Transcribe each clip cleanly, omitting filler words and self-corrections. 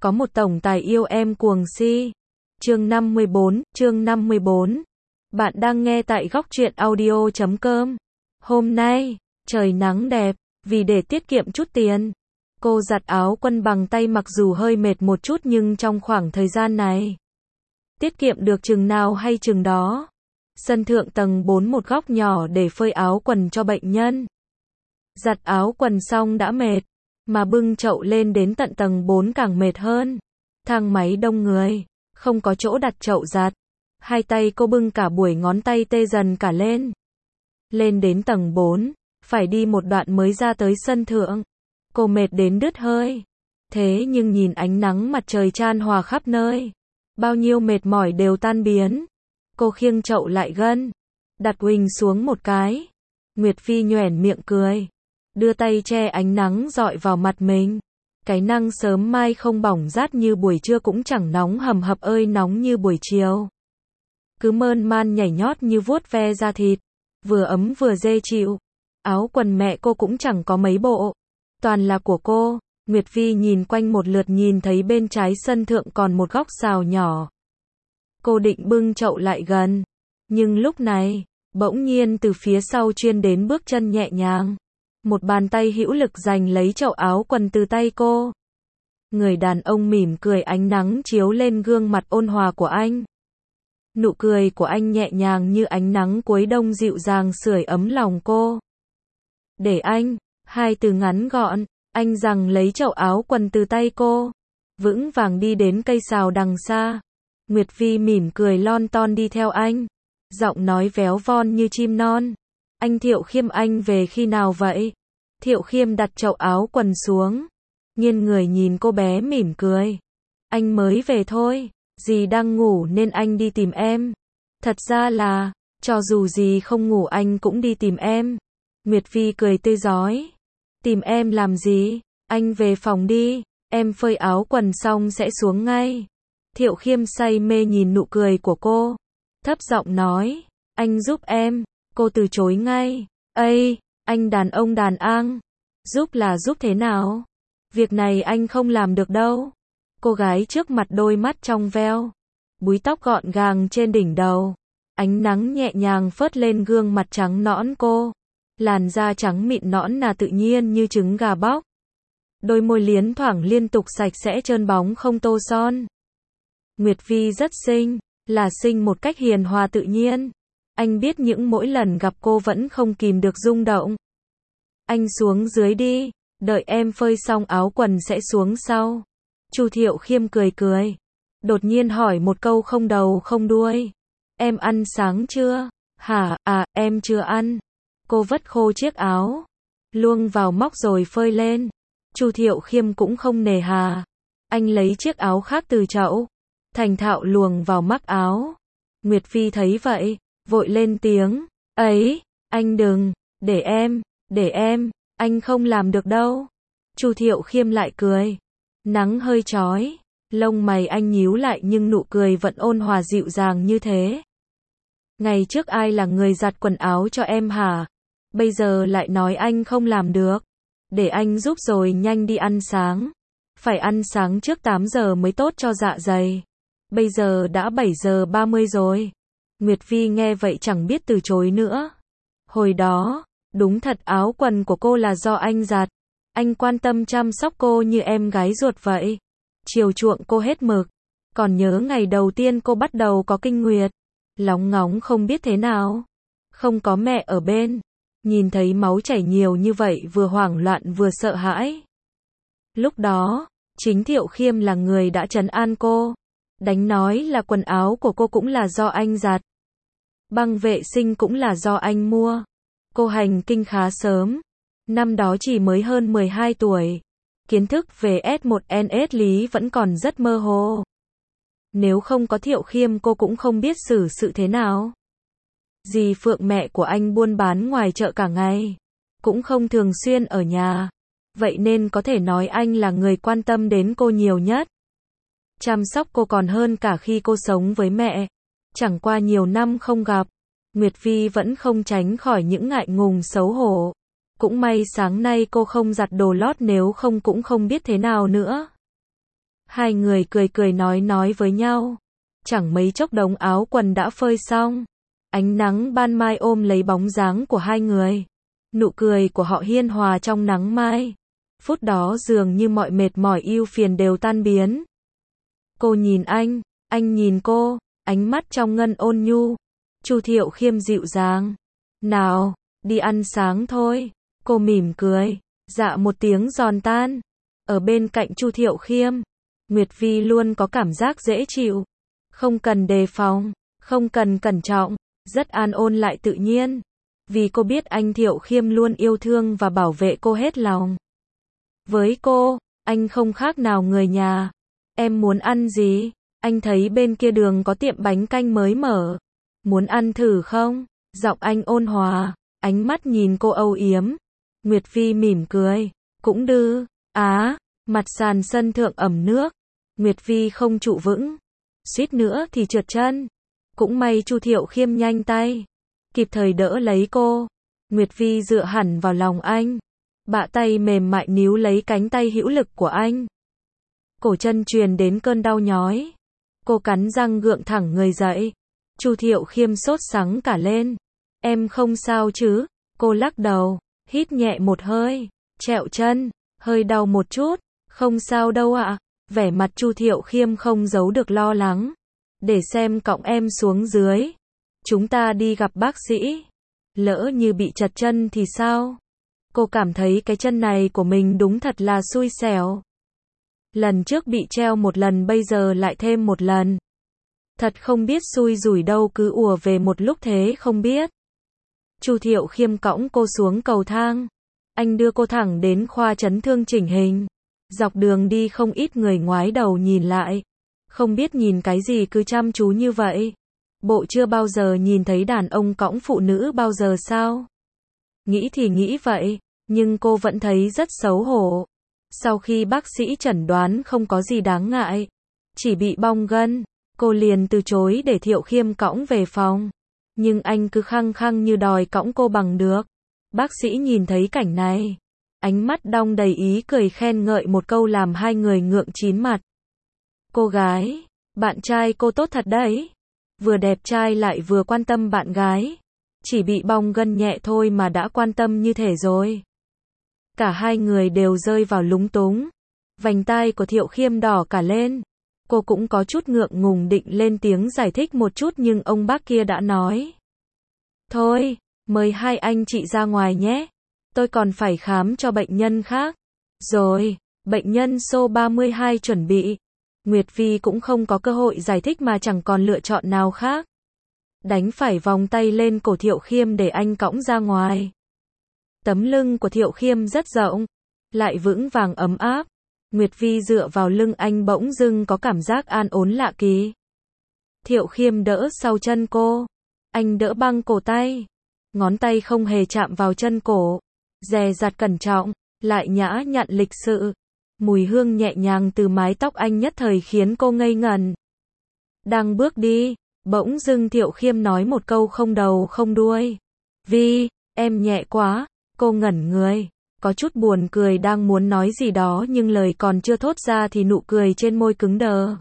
có một tổng tài yêu em cuồng si. Chương 54. Bạn đang nghe tại góc truyện audio.com. Hôm nay, trời nắng đẹp, vì để tiết kiệm chút tiền, cô giặt áo quân bằng tay mặc dù hơi mệt một chút nhưng trong khoảng thời gian này, tiết kiệm được chừng nào hay chừng đó. Sân thượng tầng 4 một góc nhỏ để phơi áo quần cho bệnh nhân. Giặt áo quần xong đã mệt, mà bưng chậu lên đến tận tầng 4 càng mệt hơn. Thang máy đông người, không có chỗ đặt chậu giặt. Hai tay cô bưng cả buổi ngón tay tê dần cả lên. Lên đến tầng 4, phải đi một đoạn mới ra tới sân thượng. Cô mệt đến đứt hơi. Thế nhưng nhìn ánh nắng mặt trời chan hòa khắp nơi, bao nhiêu mệt mỏi đều tan biến. Cô khiêng chậu lại gần, đặt huỳnh xuống một cái. Nguyệt Phi nhoẻn miệng cười, đưa tay che ánh nắng rọi vào mặt mình. Cái nắng sớm mai không bỏng rát như buổi trưa cũng chẳng nóng hầm hập ơi nóng như buổi chiều. Cứ mơn man nhảy nhót như vuốt ve da thịt, vừa ấm vừa dễ chịu. Áo quần mẹ cô cũng chẳng có mấy bộ, toàn là của cô. Nguyệt Phi nhìn quanh một lượt nhìn thấy bên trái sân thượng còn một góc xào nhỏ. Cô định bưng chậu lại gần, nhưng lúc này, bỗng nhiên từ phía sau truyền đến bước chân nhẹ nhàng. Một bàn tay hữu lực giành lấy chậu áo quần từ tay cô. Người đàn ông mỉm cười, ánh nắng chiếu lên gương mặt ôn hòa của anh. Nụ cười của anh nhẹ nhàng như ánh nắng cuối đông dịu dàng sưởi ấm lòng cô. Để anh, hai từ ngắn gọn, anh giằng lấy chậu áo quần từ tay cô, vững vàng đi đến cây sào đằng xa. Nguyệt Phi mỉm cười lon ton đi theo anh, giọng nói véo von như chim non. Anh Thiệu Khiêm, anh về khi nào vậy? Thiệu Khiêm đặt chậu áo quần xuống, nghiêng người nhìn cô bé mỉm cười. Anh mới về thôi, dì đang ngủ nên anh đi tìm em. Thật ra là, cho dù dì không ngủ anh cũng đi tìm em. Nguyệt Phi cười tươi rói. Tìm em làm gì? Anh về phòng đi, em phơi áo quần xong sẽ xuống ngay. Thiệu Khiêm say mê nhìn nụ cười của cô, thấp giọng nói, anh giúp em. Cô từ chối ngay. Ây, anh đàn ông đàn ang. Giúp là giúp thế nào? Việc này anh không làm được đâu. Cô gái trước mặt đôi mắt trong veo, búi tóc gọn gàng trên đỉnh đầu. Ánh nắng nhẹ nhàng phớt lên gương mặt trắng nõn cô. Làn da trắng mịn nõn nà tự nhiên như trứng gà bóc. Đôi môi liến thoảng liên tục sạch sẽ trơn bóng không tô son. Nguyệt Phi rất xinh, là xinh một cách hiền hòa tự nhiên. Anh biết những mỗi lần gặp cô vẫn không kìm được rung động. Anh xuống dưới đi, đợi em phơi xong áo quần sẽ xuống sau. Chu Thiệu Khiêm cười cười, đột nhiên hỏi một câu không đầu không đuôi. Em ăn sáng chưa? Hả, em chưa ăn. Cô vất khô chiếc áo, luông vào móc rồi phơi lên. Chu Thiệu Khiêm cũng không nề hà. Anh lấy chiếc áo khác từ chậu, thành thạo luồng vào mắc áo. Nguyệt Phi thấy vậy, vội lên tiếng, ấy, anh đừng, để em, anh không làm được đâu. Chu Thiệu Khiêm lại cười, nắng hơi chói, lông mày anh nhíu lại nhưng nụ cười vẫn ôn hòa dịu dàng như thế. Ngày trước ai là người giặt quần áo cho em hả? Bây giờ lại nói anh không làm được. Để anh giúp rồi, nhanh đi ăn sáng. Phải ăn sáng trước 8 giờ mới tốt cho dạ dày. Bây giờ đã 7 giờ 30 rồi. Nguyệt Phi nghe vậy chẳng biết từ chối nữa. Hồi đó, đúng thật áo quần của cô là do anh giặt. Anh quan tâm chăm sóc cô như em gái ruột vậy. Chiều chuộng cô hết mực. Còn nhớ ngày đầu tiên cô bắt đầu có kinh nguyệt. Lóng ngóng không biết thế nào. Không có mẹ ở bên. Nhìn thấy máu chảy nhiều như vậy vừa hoảng loạn vừa sợ hãi. Lúc đó, chính Thiệu Khiêm là người đã trấn an cô. Đánh nói là quần áo của cô cũng là do anh giặt. Băng vệ sinh cũng là do anh mua. Cô hành kinh khá sớm. Năm đó chỉ mới hơn 12 tuổi. Kiến thức về S1NS lý vẫn còn rất mơ hồ. Nếu không có Thiệu Khiêm cô cũng không biết xử sự thế nào. Dì Phượng mẹ của anh buôn bán ngoài chợ cả ngày, cũng không thường xuyên ở nhà. Vậy nên có thể nói anh là người quan tâm đến cô nhiều nhất. Chăm sóc cô còn hơn cả khi cô sống với mẹ. Chẳng qua nhiều năm không gặp, Nguyệt Phi vẫn không tránh khỏi những ngại ngùng xấu hổ. Cũng may sáng nay cô không giặt đồ lót, nếu không cũng không biết thế nào nữa. Hai người cười cười nói với nhau. Chẳng mấy chốc đống áo quần đã phơi xong. Ánh nắng ban mai ôm lấy bóng dáng của hai người. Nụ cười của họ hiên hòa trong nắng mai. Phút đó dường như mọi mệt mỏi ưu phiền đều tan biến. Cô nhìn anh nhìn cô, ánh mắt trong ngân ôn nhu. Chu Thiệu Khiêm dịu dàng. Nào, đi ăn sáng thôi. Cô mỉm cười, dạ một tiếng giòn tan. Ở bên cạnh Chu Thiệu Khiêm, Nguyệt Vi luôn có cảm giác dễ chịu. Không cần đề phòng, không cần cẩn trọng, rất an ôn lại tự nhiên. Vì cô biết anh Thiệu Khiêm luôn yêu thương và bảo vệ cô hết lòng. Với cô, anh không khác nào người nhà. Em muốn ăn gì? Anh thấy bên kia đường có tiệm bánh canh mới mở. Muốn ăn thử không? Giọng anh ôn hòa, ánh mắt nhìn cô âu yếm. Nguyệt Vi mỉm cười, cũng được. Mặt sàn sân thượng ẩm nước. Nguyệt Vi không trụ vững, suýt nữa thì trượt chân. Cũng may Chu Thiệu Khiêm nhanh tay, kịp thời đỡ lấy cô. Nguyệt Vi dựa hẳn vào lòng anh, bạ tay mềm mại níu lấy cánh tay hữu lực của anh. Cổ chân truyền đến cơn đau nhói. Cô cắn răng gượng thẳng người dậy. Chu Thiệu Khiêm sốt sắng cả lên. Em không sao chứ? Cô lắc đầu, hít nhẹ một hơi, trẹo chân, hơi đau một chút. Không sao đâu ạ. Vẻ mặt Chu Thiệu Khiêm không giấu được lo lắng. Để xem cõng em xuống dưới. Chúng ta đi gặp bác sĩ. Lỡ như bị trật chân thì sao? Cô cảm thấy cái chân này của mình đúng thật là xui xẻo. Lần trước bị treo một lần bây giờ lại thêm một lần. Thật không biết xui rủi đâu cứ ùa về một lúc thế không biết. Chu Thiệu Khiêm cõng cô xuống cầu thang. Anh đưa cô thẳng đến khoa chấn thương chỉnh hình. Dọc đường đi không ít người ngoái đầu nhìn lại. Không biết nhìn cái gì cứ chăm chú như vậy. Bộ chưa bao giờ nhìn thấy đàn ông cõng phụ nữ bao giờ sao? Nghĩ thì nghĩ vậy, nhưng cô vẫn thấy rất xấu hổ. Sau khi bác sĩ chẩn đoán không có gì đáng ngại, chỉ bị bong gân, cô liền từ chối để Thiệu Khiêm cõng về phòng. Nhưng anh cứ khăng khăng như đòi cõng cô bằng được. Bác sĩ nhìn thấy cảnh này, ánh mắt đong đầy ý cười khen ngợi một câu làm hai người ngượng chín mặt. Cô gái, bạn trai cô tốt thật đấy. Vừa đẹp trai lại vừa quan tâm bạn gái. Chỉ bị bong gân nhẹ thôi mà đã quan tâm như thế rồi. Cả hai người đều rơi vào lúng túng. Vành tai của Thiệu Khiêm đỏ cả lên. Cô cũng có chút ngượng ngùng định lên tiếng giải thích một chút nhưng ông bác kia đã nói. Thôi, mời hai anh chị ra ngoài nhé. Tôi còn phải khám cho bệnh nhân khác. Rồi, bệnh nhân số 32 chuẩn bị. Nguyệt Vi cũng không có cơ hội giải thích mà chẳng còn lựa chọn nào khác. Đánh phải vòng tay lên cổ Thiệu Khiêm để anh cõng ra ngoài. Tấm lưng của Thiệu Khiêm rất rộng, lại vững vàng ấm áp. Nguyệt Vi dựa vào lưng anh bỗng dưng có cảm giác an ổn lạ kỳ. Thiệu Khiêm đỡ sau chân cô. Anh đỡ băng cổ tay. Ngón tay không hề chạm vào chân cổ. Dè dặt cẩn trọng, lại nhã nhặn lịch sự. Mùi hương nhẹ nhàng từ mái tóc anh nhất thời khiến cô ngây ngẩn. Đang bước đi, bỗng dưng Thiệu Khiêm nói một câu không đầu không đuôi. Vi, em nhẹ quá. Cô ngẩn người, có chút buồn cười đang muốn nói gì đó nhưng lời còn chưa thốt ra thì nụ cười trên môi cứng đờ.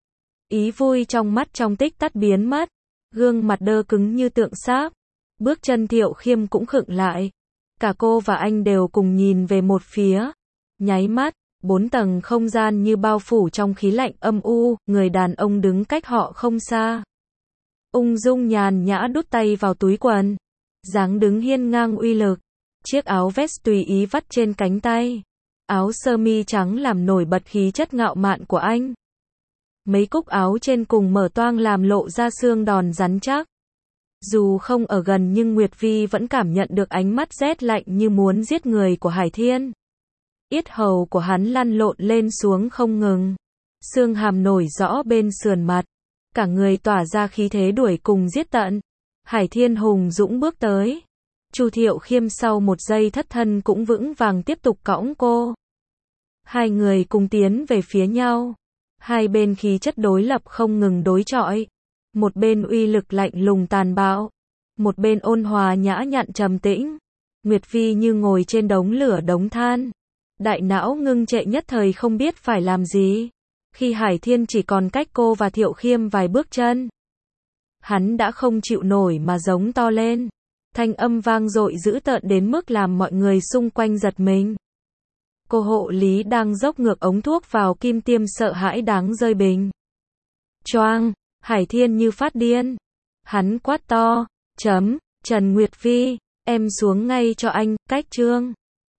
Ý vui trong mắt trong tích tắc biến mất, gương mặt đơ cứng như tượng sáp. Bước chân Thiệu Khiêm cũng khựng lại. Cả cô và anh đều cùng nhìn về một phía. Nháy mắt, 4 tầng không gian như bao phủ trong khí lạnh âm u, người đàn ông đứng cách họ không xa. Ung dung nhàn nhã đút tay vào túi quần. Dáng đứng hiên ngang uy lực. Chiếc áo vest tùy ý vắt trên cánh tay. Áo sơ mi trắng làm nổi bật khí chất ngạo mạn của anh. Mấy cúc áo trên cùng mở toang làm lộ ra xương đòn rắn chắc. Dù không ở gần nhưng Nguyệt Vi vẫn cảm nhận được ánh mắt rét lạnh như muốn giết người của Hải Thiên. Yết hầu của hắn lăn lộn lên xuống không ngừng. Xương hàm nổi rõ bên sườn mặt. Cả người tỏa ra khí thế đuổi cùng giết tận. Hải Thiên hùng dũng bước tới. Chu Thiệu Khiêm sau một giây thất thân cũng vững vàng tiếp tục cõng cô. Hai người cùng tiến về phía nhau. Hai bên khí chất đối lập không ngừng đối chọi. Một bên uy lực lạnh lùng tàn bạo. Một bên ôn hòa nhã nhặn trầm tĩnh. Nguyệt Vi như ngồi trên đống lửa đống than. Đại não ngưng trệ nhất thời không biết phải làm gì. Khi Hải Thiên chỉ còn cách cô và Thiệu Khiêm vài bước chân, hắn đã không chịu nổi mà giống to lên. Thanh âm vang dội dữ tợn đến mức làm mọi người xung quanh giật mình. Cô hộ lý đang dốc ngược ống thuốc vào kim tiêm sợ hãi đáng rơi bình. Choang, Hải Thiên như phát điên. Hắn quát to, Trần Nguyệt Phi, em xuống ngay cho anh, cách Trương